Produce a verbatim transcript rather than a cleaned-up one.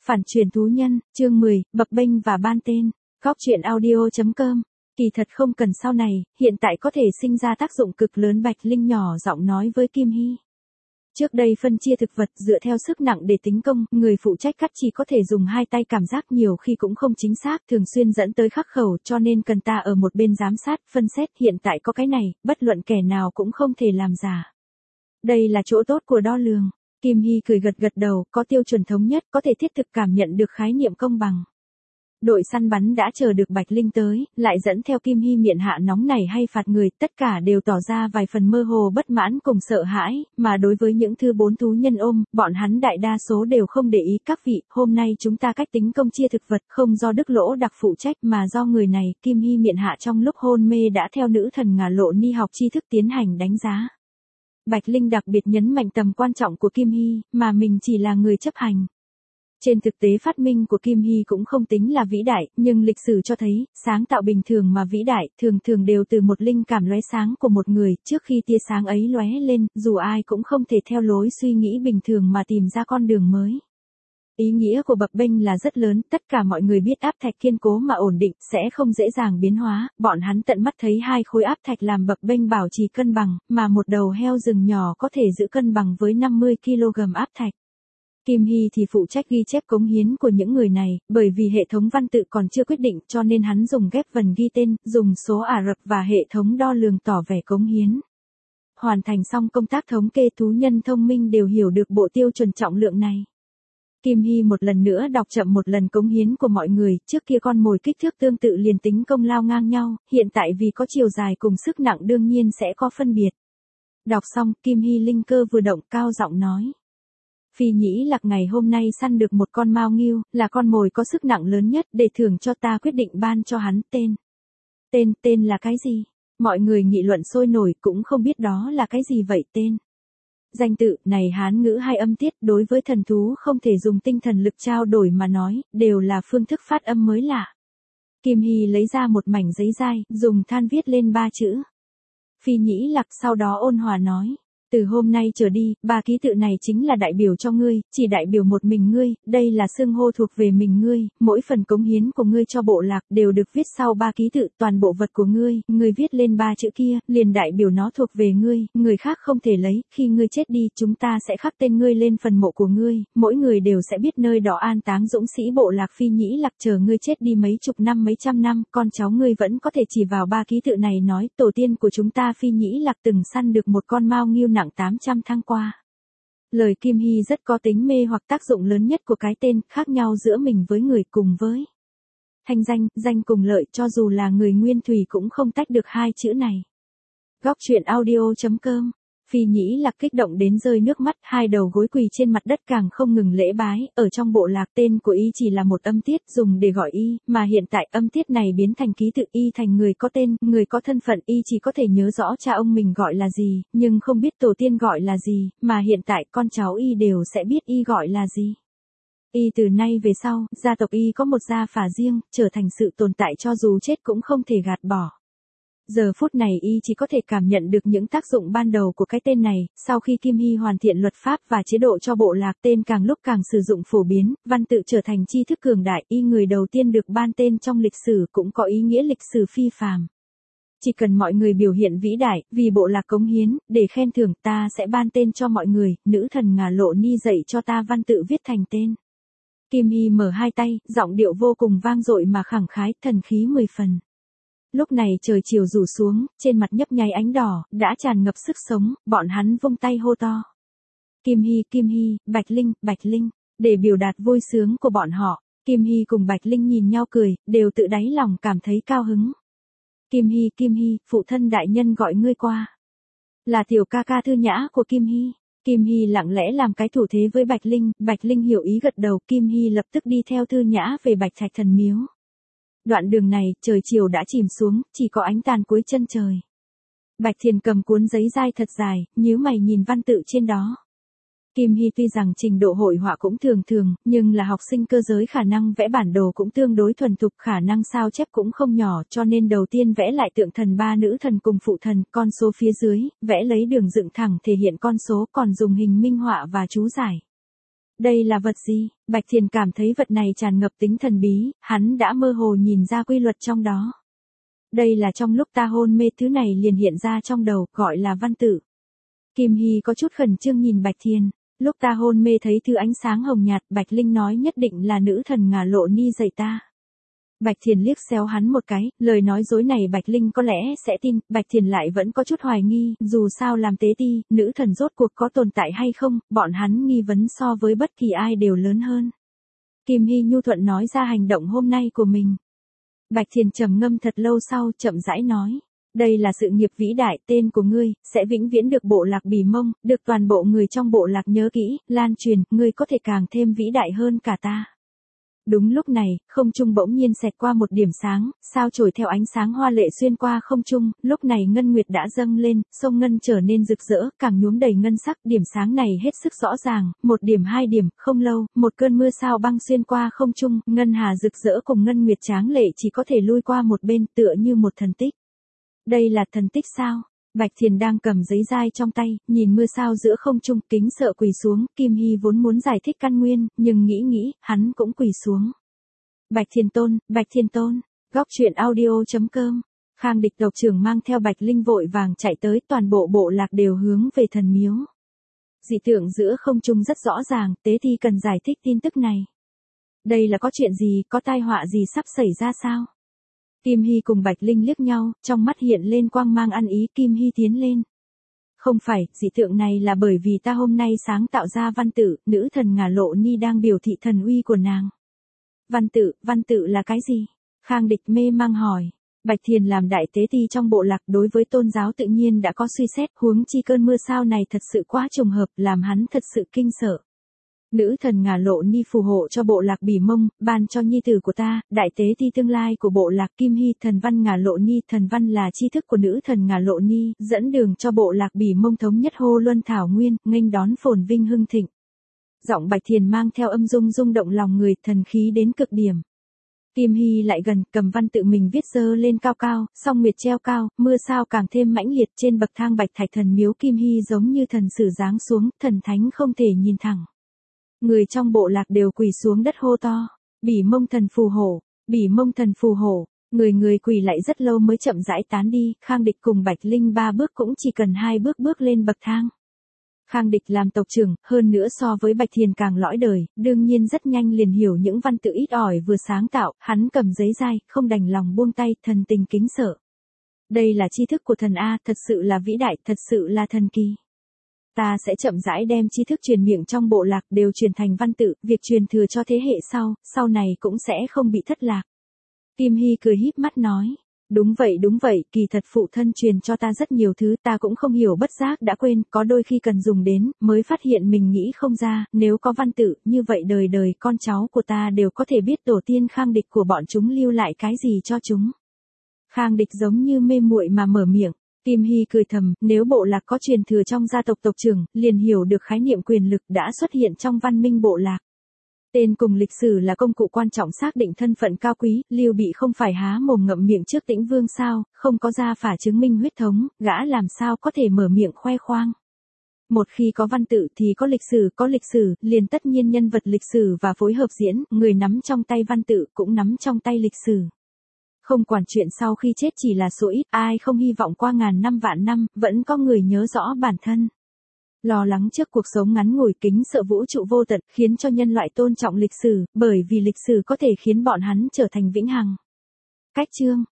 Phản truyền thú nhân, chương mười, bập bênh và ban tên. Góc truyện audio chấm com. Kỳ thật không cần sau này, hiện tại có thể sinh ra tác dụng cực lớn. Bạch Linh nhỏ giọng nói với Kim Hy. Trước đây phân chia thực vật dựa theo sức nặng để tính công, người phụ trách cắt chỉ có thể dùng hai tay, cảm giác nhiều khi cũng không chính xác, thường xuyên dẫn tới khắc khẩu, cho nên cần ta ở một bên giám sát, phân xét. Hiện tại có cái này, bất luận kẻ nào cũng không thể làm giả. Đây là chỗ tốt của đo lường. Kim Hy cười gật gật đầu, có tiêu chuẩn thống nhất, có thể thiết thực cảm nhận được khái niệm công bằng. Đội săn bắn đã chờ được Bạch Linh tới, lại dẫn theo Kim Hy miệng hạ nóng này hay phạt người, tất cả đều tỏ ra vài phần mơ hồ bất mãn cùng sợ hãi, mà đối với những thứ bốn thú nhân ôm, bọn hắn đại đa số đều không để ý. Các vị, hôm nay chúng ta cách tính công chia thực vật không do Đức Lỗ đặc phụ trách mà do người này. Kim Hy miệng hạ trong lúc hôn mê đã theo nữ thần Ngả Lộ Ni học tri thức tiến hành đánh giá. Bạch Linh đặc biệt nhấn mạnh tầm quan trọng của Kim Hy, mà mình chỉ là người chấp hành. Trên thực tế phát minh của Kim Hy cũng không tính là vĩ đại, nhưng lịch sử cho thấy, sáng tạo bình thường mà vĩ đại, thường thường đều từ một linh cảm lóe sáng của một người. Trước khi tia sáng ấy lóe lên, dù ai cũng không thể theo lối suy nghĩ bình thường mà tìm ra con đường mới. Ý nghĩa của bập bênh là rất lớn, tất cả mọi người biết áp thạch kiên cố mà ổn định, sẽ không dễ dàng biến hóa. Bọn hắn tận mắt thấy hai khối áp thạch làm bập bênh bảo trì cân bằng, mà một đầu heo rừng nhỏ có thể giữ cân bằng với năm mươi ki lô gam áp thạch. Kim Hy thì phụ trách ghi chép cống hiến của những người này, bởi vì hệ thống văn tự còn chưa quyết định cho nên hắn dùng ghép vần ghi tên, dùng số Ả Rập và hệ thống đo lường tỏ vẻ cống hiến. Hoàn thành xong công tác thống kê, thú nhân thông minh đều hiểu được bộ tiêu chuẩn trọng lượng này. Kim Hy một lần nữa đọc chậm một lần cống hiến của mọi người, trước kia con mồi kích thước tương tự liền tính công lao ngang nhau, hiện tại vì có chiều dài cùng sức nặng đương nhiên sẽ có phân biệt. Đọc xong, Kim Hy linh cơ vừa động, cao giọng nói. Phi Nhĩ Lạc ngày hôm nay săn được một con mao ngưu, là con mồi có sức nặng lớn nhất, để thưởng cho ta quyết định ban cho hắn tên. Tên, tên là cái gì? Mọi người nghị luận sôi nổi, cũng không biết đó là cái gì vậy tên. Danh tự, này Hán ngữ hai âm tiết, đối với thần thú không thể dùng tinh thần lực trao đổi mà nói, đều là phương thức phát âm mới lạ. Kim Hy lấy ra một mảnh giấy dai, dùng than viết lên ba chữ. Phi Nhĩ Lạc, sau đó ôn hòa nói. Từ hôm nay trở đi, ba ký tự này chính là đại biểu cho ngươi, chỉ đại biểu một mình ngươi, đây là xưng hô thuộc về mình ngươi, mỗi phần cống hiến của ngươi cho bộ lạc đều được viết sau ba ký tự, toàn bộ vật của ngươi, ngươi viết lên ba chữ kia, liền đại biểu nó thuộc về ngươi, người khác không thể lấy, khi ngươi chết đi, chúng ta sẽ khắc tên ngươi lên phần mộ của ngươi, mỗi người đều sẽ biết nơi đó an táng dũng sĩ bộ lạc Phi Nhĩ Lạc. Chờ ngươi chết đi mấy chục năm mấy trăm năm, con cháu ngươi vẫn có thể chỉ vào ba ký tự này nói, tổ tiên của chúng ta Phi Nhĩ Lạc từng săn được một con mao ngưu nặng tám trăm thăng qua. Lời Kim Hy rất có tính mê hoặc tác dụng lớn nhất của cái tên, khác nhau giữa mình với người cùng với thanh danh, danh cùng lợi, cho dù là người nguyên thủy cũng không tách được hai chữ này. Góc truyện audio chấm com. Phi Nhĩ Lạc kích động đến rơi nước mắt, hai đầu gối quỳ trên mặt đất càng không ngừng lễ bái. Ở trong bộ lạc tên của y chỉ là một âm tiết dùng để gọi y, mà hiện tại âm tiết này biến thành ký tự, y thành người có tên, người có thân phận. Y chỉ có thể nhớ rõ cha ông mình gọi là gì, nhưng không biết tổ tiên gọi là gì, mà hiện tại con cháu y đều sẽ biết y gọi là gì. Y từ nay về sau, gia tộc y có một gia phả riêng, trở thành sự tồn tại cho dù chết cũng không thể gạt bỏ. Giờ phút này y chỉ có thể cảm nhận được những tác dụng ban đầu của cái tên này, sau khi Kim Hy hoàn thiện luật pháp và chế độ cho bộ lạc, tên càng lúc càng sử dụng phổ biến, văn tự trở thành tri thức cường đại, y người đầu tiên được ban tên trong lịch sử cũng có ý nghĩa lịch sử phi phàm. Chỉ cần mọi người biểu hiện vĩ đại, vì bộ lạc cống hiến, để khen thưởng, ta sẽ ban tên cho mọi người, nữ thần Ngả Lộ Ni dạy cho ta văn tự viết thành tên. Kim Hy mở hai tay, giọng điệu vô cùng vang dội mà khẳng khái, thần khí mười phần. Lúc này trời chiều rủ xuống, trên mặt nhấp nháy ánh đỏ, đã tràn ngập sức sống, bọn hắn vung tay hô to. Kim Hy, Kim Hy, Bạch Linh, Bạch Linh, để biểu đạt vui sướng của bọn họ, Kim Hy cùng Bạch Linh nhìn nhau cười, đều tự đáy lòng cảm thấy cao hứng. Kim Hy, Kim Hy, phụ thân đại nhân gọi ngươi qua. Là tiểu ca ca thư nhã của Kim Hy. Kim Hy lặng lẽ làm cái thủ thế với Bạch Linh, Bạch Linh hiểu ý gật đầu, Kim Hy lập tức đi theo thư nhã về Bạch Thạch Thần Miếu. Đoạn đường này, trời chiều đã chìm xuống, chỉ có ánh tàn cuối chân trời. Bạch Thiền cầm cuốn giấy dai thật dài, nhíu mày nhìn văn tự trên đó. Kim Hy tuy rằng trình độ hội họa cũng thường thường, nhưng là học sinh cơ giới, khả năng vẽ bản đồ cũng tương đối thuần thục, khả năng sao chép cũng không nhỏ, cho nên đầu tiên vẽ lại tượng thần ba nữ thần cùng phụ thần, con số phía dưới, vẽ lấy đường dựng thẳng thể hiện con số, còn dùng hình minh họa và chú giải. Đây là vật gì? Bạch Thiền cảm thấy vật này tràn ngập tính thần bí, hắn đã mơ hồ nhìn ra quy luật trong đó. Đây là trong lúc ta hôn mê thứ này liền hiện ra trong đầu, gọi là văn tự. Kim Hy có chút khẩn trương nhìn Bạch Thiền. Lúc ta hôn mê thấy thứ ánh sáng hồng nhạt, Bạch Linh nói nhất định là nữ thần Ngả Lộ Ni dạy ta. Bạch Thiền liếc xéo hắn một cái, lời nói dối này Bạch Linh có lẽ sẽ tin, Bạch Thiền lại vẫn có chút hoài nghi, dù sao làm tế ti, nữ thần rốt cuộc có tồn tại hay không, bọn hắn nghi vấn so với bất kỳ ai đều lớn hơn. Kim Hy nhu thuận nói ra hành động hôm nay của mình. Bạch Thiền trầm ngâm thật lâu sau, chậm rãi nói. Đây là sự nghiệp vĩ đại, tên của ngươi, sẽ vĩnh viễn được bộ lạc Bỉ Mông, được toàn bộ người trong bộ lạc nhớ kỹ, lan truyền, ngươi có thể càng thêm vĩ đại hơn cả ta. Đúng lúc này, không trung bỗng nhiên xẹt qua một điểm sáng, sao chổi theo ánh sáng hoa lệ xuyên qua không trung, lúc này ngân nguyệt đã dâng lên, sông ngân trở nên rực rỡ, càng nhuốm đầy ngân sắc, điểm sáng này hết sức rõ ràng, một điểm hai điểm, không lâu, một cơn mưa sao băng xuyên qua không trung, ngân hà rực rỡ cùng ngân nguyệt tráng lệ chỉ có thể lui qua một bên, tựa như một thần tích. Đây là thần tích sao? Bạch Thiền đang cầm giấy dai trong tay, nhìn mưa sao giữa không trung, kính sợ quỳ xuống, Kim Hy vốn muốn giải thích căn nguyên, nhưng nghĩ nghĩ, hắn cũng quỳ xuống. Bạch Thiền Tôn, Bạch Thiền Tôn, góc truyện audio chấm com. Khang Địch tộc trưởng mang theo Bạch Linh vội vàng chạy tới, toàn bộ bộ lạc đều hướng về thần miếu. Dị tượng giữa không trung rất rõ ràng, tế thi cần giải thích tin tức này. Đây là có chuyện gì, có tai họa gì sắp xảy ra sao? Kim Hy cùng Bạch Linh liếc nhau, trong mắt hiện lên quang mang ăn ý. Kim Hy tiến lên. Không phải, dị tượng này là bởi vì ta hôm nay sáng tạo ra văn tự, nữ thần Ngả Lộ Ni đang biểu thị thần uy của nàng. Văn tự, văn tự là cái gì? Khang Địch mê mang hỏi. Bạch Thiền làm đại tế ti trong bộ lạc đối với tôn giáo tự nhiên đã có suy xét, huống chi cơn mưa sao này thật sự quá trùng hợp, làm hắn thật sự kinh sợ. Nữ thần Ngả Lộ Ni phù hộ cho bộ lạc Bỉ Mông, ban cho nhi tử của ta, đại tế ti tương lai của bộ lạc Kim Hy, thần văn Ngả Lộ Ni, thần văn là tri thức của nữ thần Ngả Lộ Ni, dẫn đường cho bộ lạc Bỉ Mông thống nhất Hô Luân Thảo Nguyên, nghênh đón phồn vinh hưng thịnh. Giọng Bạch Thiền mang theo âm dung rung động lòng người, thần khí đến cực điểm. Kim Hy lại gần, cầm văn tự mình viết dơ lên cao cao, song nguyệt treo cao, mưa sao càng thêm mãnh liệt trên bậc thang bạch thạch thần miếu. Kim Hy giống như thần sử giáng xuống, thần thánh không thể nhìn thẳng. Người trong bộ lạc đều quỳ xuống đất hô to, Bỉ Mông thần phù hộ, Bỉ Mông thần phù hộ, người người quỳ lại rất lâu mới chậm rãi tán đi. Khang Địch cùng Bạch Linh ba bước cũng chỉ cần hai bước bước lên bậc thang. Khang Địch làm tộc trưởng, hơn nữa so với Bạch Thiền càng lõi đời, đương nhiên rất nhanh liền hiểu những văn tự ít ỏi vừa sáng tạo, hắn cầm giấy dai, không đành lòng buông tay, thần tình kính sợ. Đây là tri thức của thần A, thật sự là vĩ đại, thật sự là thần kỳ. Ta sẽ chậm rãi đem tri thức truyền miệng trong bộ lạc đều truyền thành văn tự, việc truyền thừa cho thế hệ sau, sau này cũng sẽ không bị thất lạc. Kim Hy cười híp mắt nói, đúng vậy đúng vậy, kỳ thật phụ thân truyền cho ta rất nhiều thứ, ta cũng không hiểu, bất giác đã quên, có đôi khi cần dùng đến, mới phát hiện mình nghĩ không ra, nếu có văn tự, như vậy đời đời con cháu của ta đều có thể biết tổ tiên Khang Địch của bọn chúng lưu lại cái gì cho chúng. Khang Địch giống như mê muội mà mở miệng. Kim Hy cười thầm, nếu bộ lạc có truyền thừa trong gia tộc tộc trưởng, liền hiểu được khái niệm quyền lực đã xuất hiện trong văn minh bộ lạc. Tên cùng lịch sử là công cụ quan trọng xác định thân phận cao quý, Lưu Bị không phải há mồm ngậm miệng trước Tĩnh Vương sao, không có gia phả chứng minh huyết thống, gã làm sao có thể mở miệng khoe khoang. Một khi có văn tự thì có lịch sử, có lịch sử, liền tất nhiên nhân vật lịch sử và phối hợp diễn, người nắm trong tay văn tự cũng nắm trong tay lịch sử. Không quản chuyện sau khi chết chỉ là số ít, ai không hy vọng qua ngàn năm vạn năm, vẫn có người nhớ rõ bản thân. Lo lắng trước cuộc sống ngắn ngủi, kính sợ vũ trụ vô tận, khiến cho nhân loại tôn trọng lịch sử, bởi vì lịch sử có thể khiến bọn hắn trở thành vĩnh hằng. Cách chương